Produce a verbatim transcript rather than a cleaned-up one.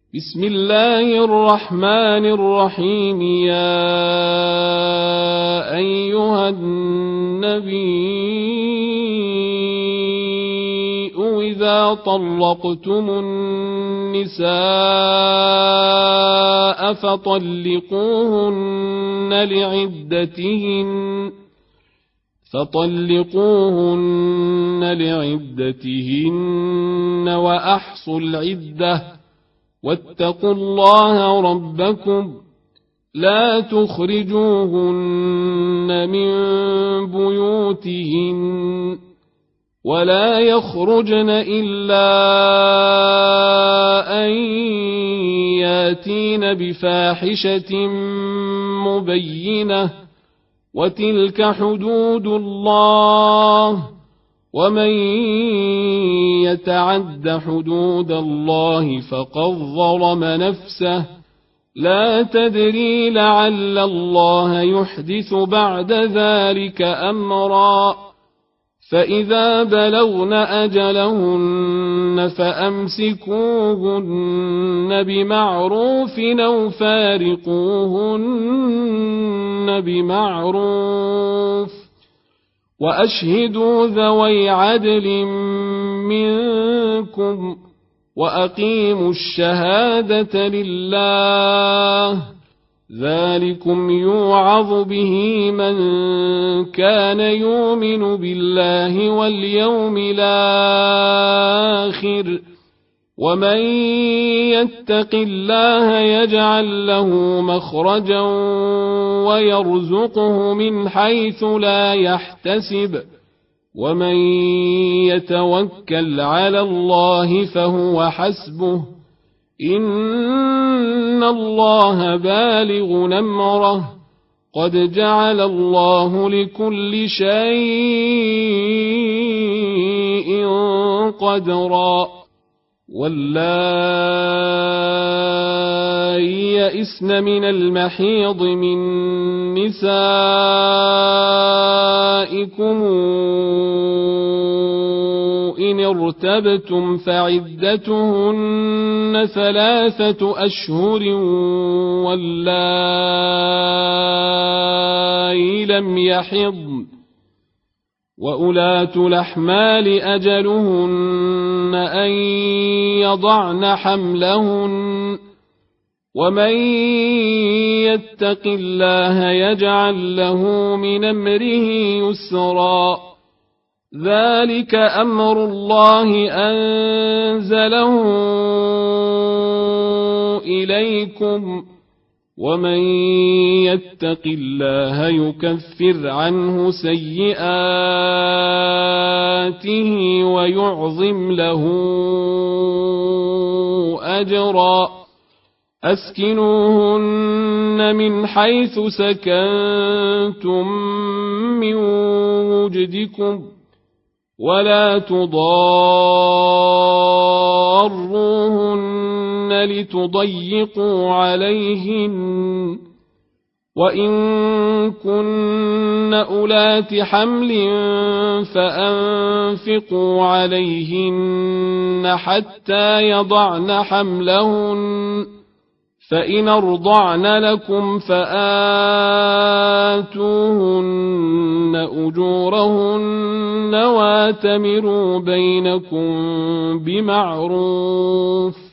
بسم الله الرحمن الرحيم. يا أيها النبي إذا طلقتم النساء فطلقوهن لعدتهن فطلقوهن لعدتهن وأحصوا العدة واتقوا الله ربكم لا تخرجوهن من بيوتهن ولا يخرجن إلا أن ياتين بفاحشة مبينة وتلك حدود الله ومن يتعد حدود الله فقد ظلم نفسه لا تدري لعل الله يحدث بعد ذلك أمرا. فإذا بلغن أجلهن فأمسكوهن بمعروف أو فارقوهن بمعروف وأشهدوا ذوي عدل منكم وأقيموا الشهادة لله ذلكم يوعظ به من كان يؤمن بالله واليوم الآخر ومن يتق الله يجعل له مخرجا ويرزقه من حيث لا يحتسب ومن يتوكل على الله فهو حسبه إن الله بالغ أمره قد جعل الله لكل شيء قدرا. واللائي يئسن من المحيض من نسائكم إن ارتبتم فعدتهن ثلاثة أشهر واللائي لم يحضن وأولاة الأحمال أجلهن أن يضعن حملهن ومن يتق الله يجعل له من أمره يسرا. ذلك أمر الله أنزله إليكم ومن يتق الله يكفر عنه سيئاته ويعظم له أجرا. أسكنوهن من حيث سكنتم من وجدكم ولا تضاروهن لتضيقوا عليهن وإن كن أولات حمل فأنفقوا عليهن حتى يضعن حملهن فإن أرضعن لكم فآتوهن أجورهن واتمروا بينكم بمعروف